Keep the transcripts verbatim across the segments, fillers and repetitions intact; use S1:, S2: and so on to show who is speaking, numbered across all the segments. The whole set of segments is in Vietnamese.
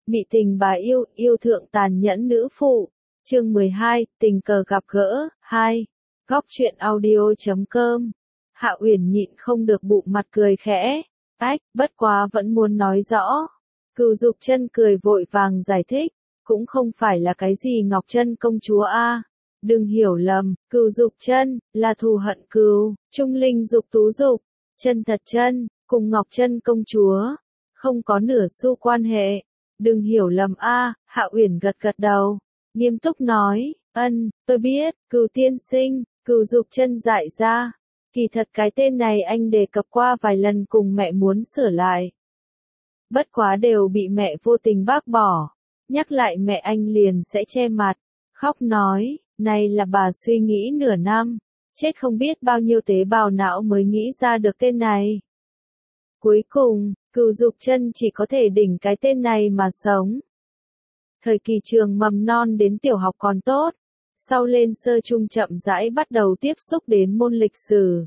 S1: Mị tình bà yêu, yêu thượng tàn nhẫn nữ phụ. Chương mười hai, tình cờ gặp gỡ, hai. Góc truyện audio chấm com. Hạ Uyển nhịn không được bụng mặt cười khẽ. Ách, bất quá vẫn muốn nói rõ. Cửu Dục Chân cười vội vàng giải thích, cũng không phải là cái gì Ngọc Chân công chúa a. Đừng hiểu lầm, Cửu Dục Chân là thù hận cừu, Trung Linh Dục Tú Dục, Chân Thật Chân cùng Ngọc Chân công chúa không có nửa xu quan hệ. Đừng hiểu lầm a. Hạ Uyển gật gật đầu, nghiêm túc nói, ân, tôi biết, Cửu tiên sinh. Cửu Dục Chân dại ra, kỳ thật cái tên này anh đề cập qua vài lần cùng mẹ muốn sửa lại. Bất quá đều bị mẹ vô tình bác bỏ, nhắc lại mẹ anh liền sẽ che mặt, khóc nói, này là bà suy nghĩ nửa năm, chết không biết bao nhiêu tế bào não mới nghĩ ra được tên này. Cuối cùng, Cửu Dục Chân chỉ có thể đỉnh cái tên này mà sống. Thời kỳ trường mầm non đến tiểu học còn tốt, sau lên sơ trung chậm rãi bắt đầu tiếp xúc đến môn lịch sử.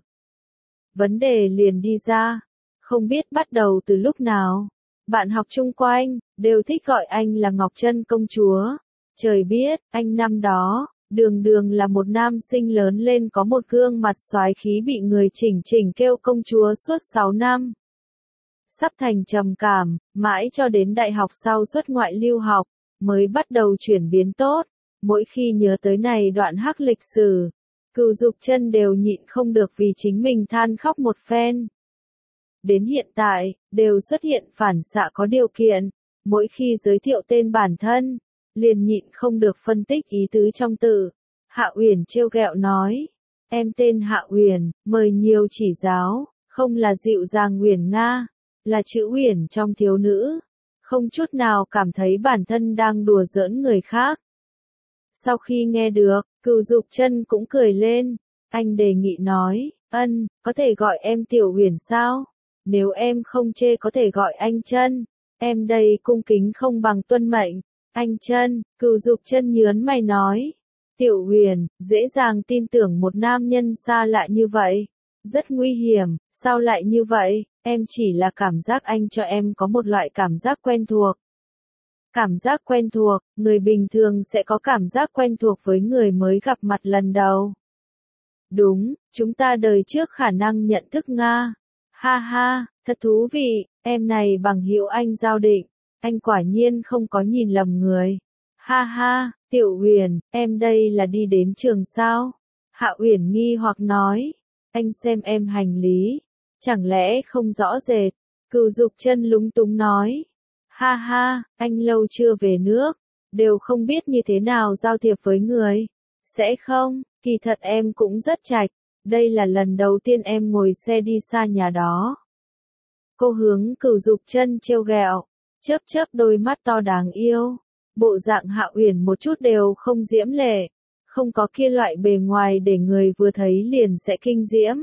S1: Vấn đề liền đi ra, không biết bắt đầu từ lúc nào, bạn học chung quanh đều thích gọi anh là Ngọc Chân công chúa. Trời biết, anh năm đó, đường đường là một nam sinh lớn lên có một gương mặt soái khí bị người chỉnh chỉnh kêu công chúa suốt sáu năm. Sắp thành trầm cảm, mãi cho đến đại học sau xuất ngoại lưu học, mới bắt đầu chuyển biến tốt. Mỗi khi nhớ tới này đoạn hắc lịch sử, Cửu Dục Chân đều nhịn không được vì chính mình than khóc một phen. Đến hiện tại, đều xuất hiện phản xạ có điều kiện, mỗi khi giới thiệu tên bản thân, liền nhịn không được phân tích ý tứ trong từ. Hạ Uyển trêu ghẹo nói, em tên Hạ Uyển, mời nhiều chỉ giáo, không là dịu dàng Uyển Nga, là chữ Uyển trong thiếu nữ, không chút nào cảm thấy bản thân đang đùa giỡn người khác. Sau khi nghe được, Cửu Dục Chân cũng cười lên, anh đề nghị nói, ân, có thể gọi em Tiểu Uyển sao? Nếu em không chê có thể gọi anh Chân, em đây cung kính không bằng tuân mệnh. Anh Chân. Cửu Dục Chân nhớn mày nói, Tiểu Uyển, dễ dàng tin tưởng một nam nhân xa lạ như vậy, rất nguy hiểm. Sao lại như vậy? Em chỉ là cảm giác anh cho em có một loại cảm giác quen thuộc. Cảm giác quen thuộc, người bình thường sẽ có cảm giác quen thuộc với người mới gặp mặt lần đầu. Đúng, chúng ta đời trước khả năng nhận thức Nga. Ha ha, thật thú vị, em này bằng hữu anh giao định, anh quả nhiên không có nhìn lầm người. Ha ha, Tiểu Uyển, em đây là đi đến trường sao? Hạ Uyển nghi hoặc nói, anh xem em hành lý, chẳng lẽ không rõ rệt? Cửu Dục Chân lúng túng nói, ha ha, anh lâu chưa về nước, đều không biết như thế nào giao thiệp với người. Sẽ không, kỳ thật em cũng rất chạch, đây là lần đầu tiên em ngồi xe đi xa nhà đó. Cô hướng Cửu Dục Chân trêu ghẹo, chớp chớp đôi mắt to đáng yêu, bộ dạng Hạ Uyển một chút đều không diễm lệ, không có kia loại bề ngoài để người vừa thấy liền sẽ kinh diễm.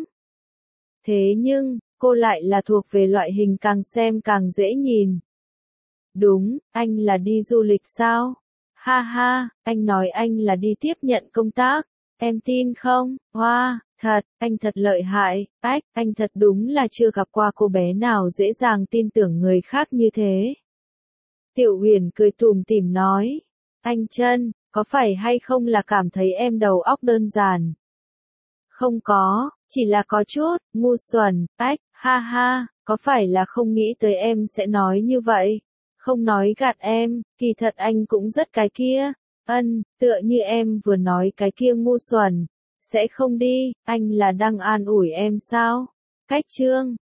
S1: Thế nhưng, cô lại là thuộc về loại hình càng xem càng dễ nhìn. Đúng, anh là đi du lịch sao? Ha ha, anh nói anh là đi tiếp nhận công tác, em tin không? Hoa, wow, thật, anh thật lợi hại, ách, anh thật đúng là chưa gặp qua cô bé nào dễ dàng tin tưởng người khác như thế. Tiểu Uyển cười tủm tỉm nói, anh Chân, có phải hay không là cảm thấy em đầu óc đơn giản? Không có, chỉ là có chút, ngu xuẩn, ách, ha ha, có phải là không nghĩ tới em sẽ nói như vậy? Không nói gạt em, kỳ thật anh cũng rất cái kia, ân, tựa như em vừa nói cái kia ngu xuẩn, sẽ không đi, anh là đang an ủi em sao? Cách chương,